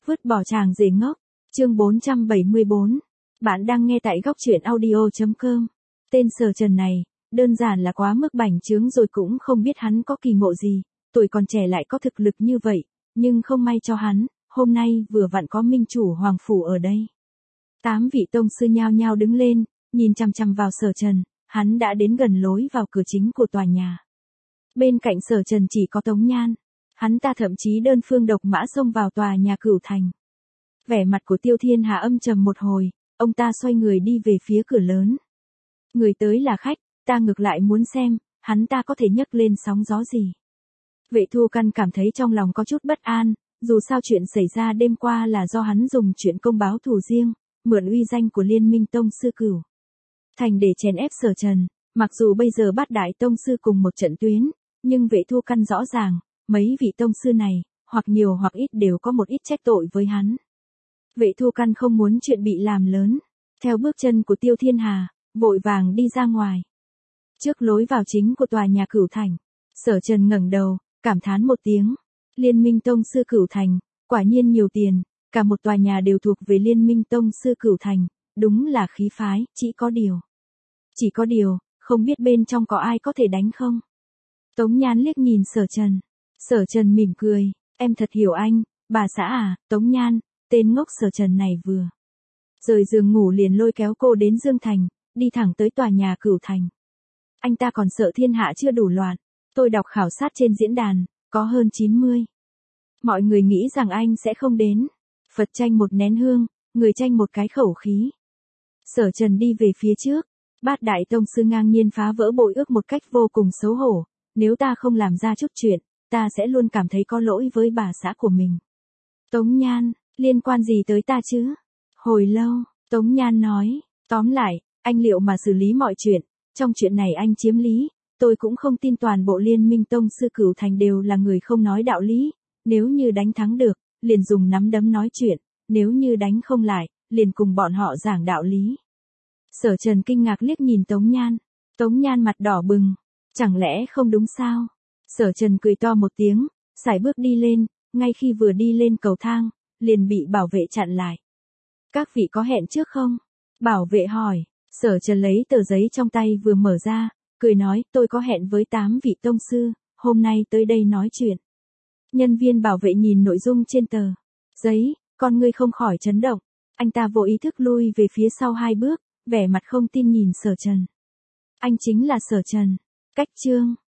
Vứt bỏ chàng rể ngốc. Chương 474. Bạn đang nghe tại góc truyện audio.com. Tên Sở Trần này, đơn giản là quá mức bảnh chướng rồi, cũng không biết hắn có kỳ ngộ gì, tuổi còn trẻ lại có thực lực như vậy, nhưng không may cho hắn, hôm nay vừa vặn có minh chủ hoàng phủ ở đây. 8 vị tông sư nhao nhao đứng lên, nhìn chằm chằm vào Sở Trần, hắn đã đến gần lối vào cửa chính của tòa nhà. Bên cạnh Sở Trần chỉ có Tống Nhan, hắn ta thậm chí đơn phương độc mã xông vào tòa nhà Cửu Thành. Vẻ mặt của Tiêu Thiên Hà âm trầm một hồi, ông ta xoay người đi về phía cửa lớn. Người tới là khách, ta ngược lại muốn xem, hắn ta có thể nhấc lên sóng gió gì. Vệ Thu Căn cảm thấy trong lòng có chút bất an, dù sao chuyện xảy ra đêm qua là do hắn dùng chuyện công báo thù riêng, mượn uy danh của Liên Minh Tông Sư Cửu Thành để chèn ép Sở Trần, mặc dù bây giờ Bát Đại Tông Sư cùng một trận tuyến, nhưng Vệ Thu Căn rõ ràng, mấy vị tông sư này, hoặc nhiều hoặc ít đều có một ít trách tội với hắn. Vệ Thu Căn không muốn chuyện bị làm lớn, theo bước chân của Tiêu Thiên Hà, vội vàng đi ra ngoài. Trước lối vào chính của tòa nhà Cửu Thành, Sở Trần ngẩng đầu, cảm thán một tiếng. Liên Minh Tông Sư Cửu Thành, quả nhiên nhiều tiền, cả một tòa nhà đều thuộc về Liên Minh Tông Sư Cửu Thành, đúng là khí phái, chỉ có điều, không biết bên trong có ai có thể đánh không? Tống Nhan liếc nhìn Sở Trần. Sở Trần mỉm cười, em thật hiểu anh, bà xã à, Tống Nhan, tên ngốc Sở Trần này vừa rời giường ngủ liền lôi kéo cô đến Dương Thành, đi thẳng tới tòa nhà Cửu Thành. Anh ta còn sợ thiên hạ chưa đủ loạn, tôi đọc khảo sát trên diễn đàn, có hơn 90. Mọi người nghĩ rằng anh sẽ không đến. Phật tranh một nén hương, người tranh một cái khẩu khí. Sở Trần đi về phía trước, Bát Đại Tông Sư ngang nhiên phá vỡ bội ước một cách vô cùng xấu hổ, nếu ta không làm ra chút chuyện, ta sẽ luôn cảm thấy có lỗi với bà xã của mình. Tống Nhan, liên quan gì tới ta chứ? Hồi lâu, Tống Nhan nói, tóm lại, anh liệu mà xử lý mọi chuyện, trong chuyện này anh chiếm lý, tôi cũng không tin toàn bộ Liên Minh Tông Sư Cửu Thành đều là người không nói đạo lý, nếu như đánh thắng được, liền dùng nắm đấm nói chuyện, nếu như đánh không lại, liền cùng bọn họ giảng đạo lý. Sở Trần kinh ngạc liếc nhìn Tống Nhan, Tống Nhan mặt đỏ bừng, chẳng lẽ không đúng sao? Sở Trần cười to một tiếng, sải bước đi lên, ngay khi vừa đi lên cầu thang, liền bị bảo vệ chặn lại. Các vị có hẹn trước không? Bảo vệ hỏi. Sở Trần lấy tờ giấy trong tay vừa mở ra, cười nói, tôi có hẹn với 8 vị tông sư, hôm nay tới đây nói chuyện. Nhân viên bảo vệ nhìn nội dung trên tờ giấy, con ngươi không khỏi chấn động, anh ta vô ý thức lui về phía sau 2 bước, vẻ mặt không tin nhìn Sở Trần. Anh chính là Sở Trần. Cách chương